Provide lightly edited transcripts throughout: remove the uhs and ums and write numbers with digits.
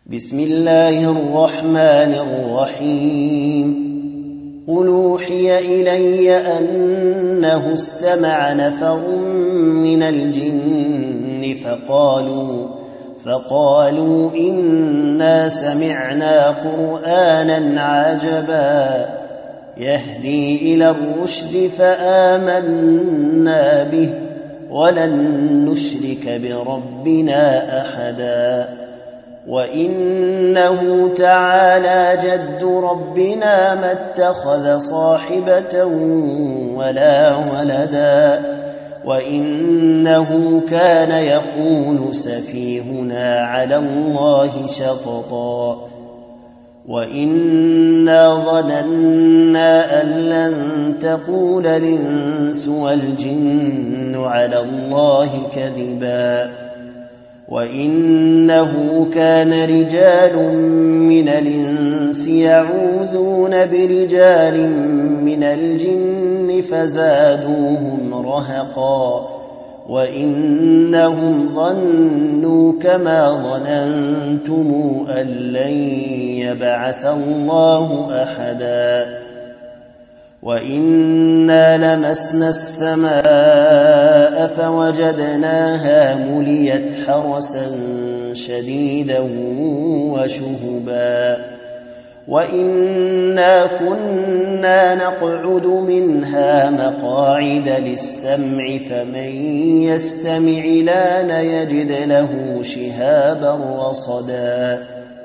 بسم الله الرحمن الرحيم قل أوحي إلي أنه استمع نفر من الجن فقالوا إنا سمعنا قرآنا عجبا يهدي إلى الرشد فآمنا به ولن نشرك بربنا أحدا وإنه تعالى جد ربنا ما اتخذ صاحبة ولا ولدا وإنه كان يقول سفيهنا على الله شططا وإنا ظننا أن لن تقول الإنس والجن على الله كذبا وإنه كان رجال من الإنس يعوذون برجال من الجن فزادوهم رهقا وإنهم ظنوا كما ظننتم أن لن يبعث الله أحدا وإنا لمسنا السماء فوجدناها مليت حرسا شديدا وشهبا وإنا كنا نقعد منها مقاعد للسمع فمن يستمع لان يجد له شهابا رصدا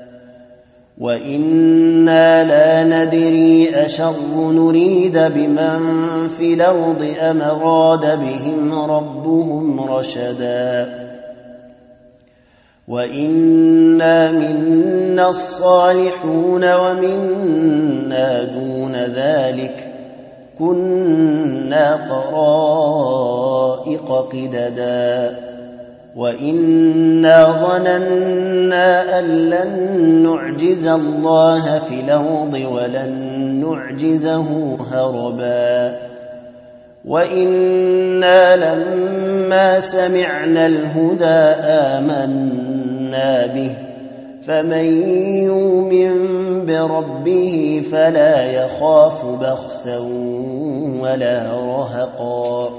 وإنا لا ندري أشر نريد بمن في الأرض أم أراد بهم ربهم رشدا وإنا منا الصالحون ومنا دون ذلك كنا طرائق قددا وإنا ظننا أن لن نعجز الله في الأرض ولن نعجزه هربا وإنا لما سمعنا الهدى آمنا به فمن يؤمن بربه فلا يخاف بخسا ولا رهقا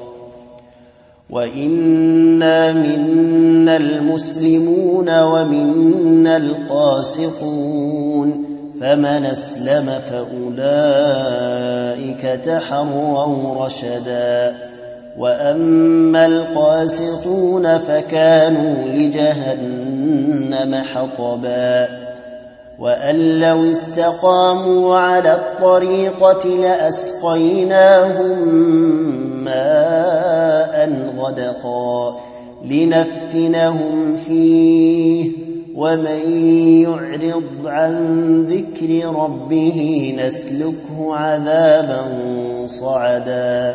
وإنا منا المسلمون ومنا القاسطون فمن أسلم فأولئك تحروا رشدا وأما القاسطون فكانوا لجهنم حطبا وأن لو استقاموا على الطريقة لأسقيناهم ماء غدقا لنفتنهم فيه ومن يعرض عن ذكر ربه نسلكه عذابا صعدا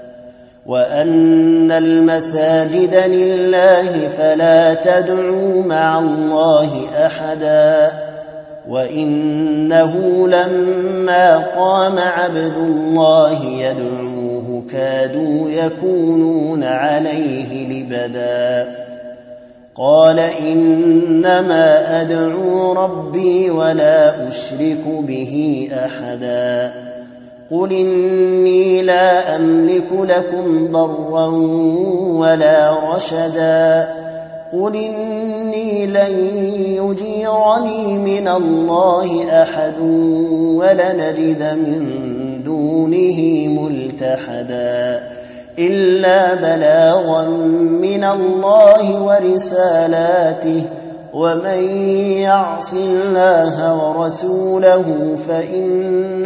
وأن المساجد لله فلا تدعوا مع الله أحدا وإنه لما قام عبد الله يدعوه كادوا يكونون عليه لبدا قال إنما أدعو ربي ولا أشرك به أحدا قل إني لا أملك لكم ضرا ولا رشدا قل إني لن يجيرني من الله أحد ولنجد من دونه ملتحدا إلا بلاغا من الله ورسالاته ومن يعص الله ورسوله فإن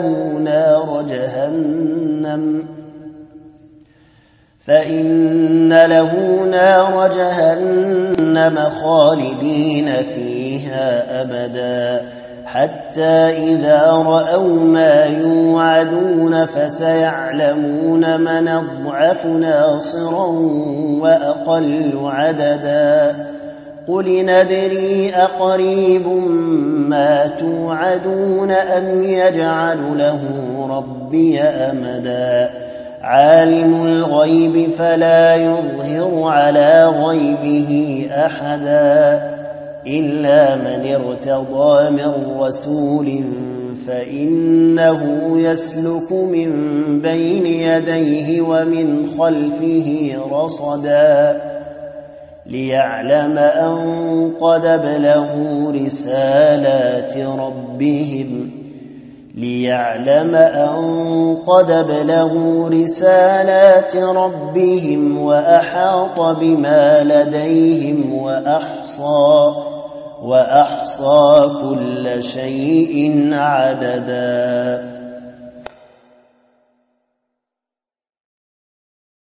له نار جهنم خالدين فيها أبدا حتى إذا رأوا ما يوعدون فسيعلمون من أضعف ناصرا وأقل عددا قل ندري أقريب ما توعدون أم يجعل له ربي أمدا عالم الغيب فلا يظهر على غيبه أحدا إلا من ارتضى من رسول فإنه يسلك من بين يديه ومن خلفه رصدا ليعلم أن قد بلغوا رسالات ربهم وأحاط بما لديهم وأحصى كل شيء عددا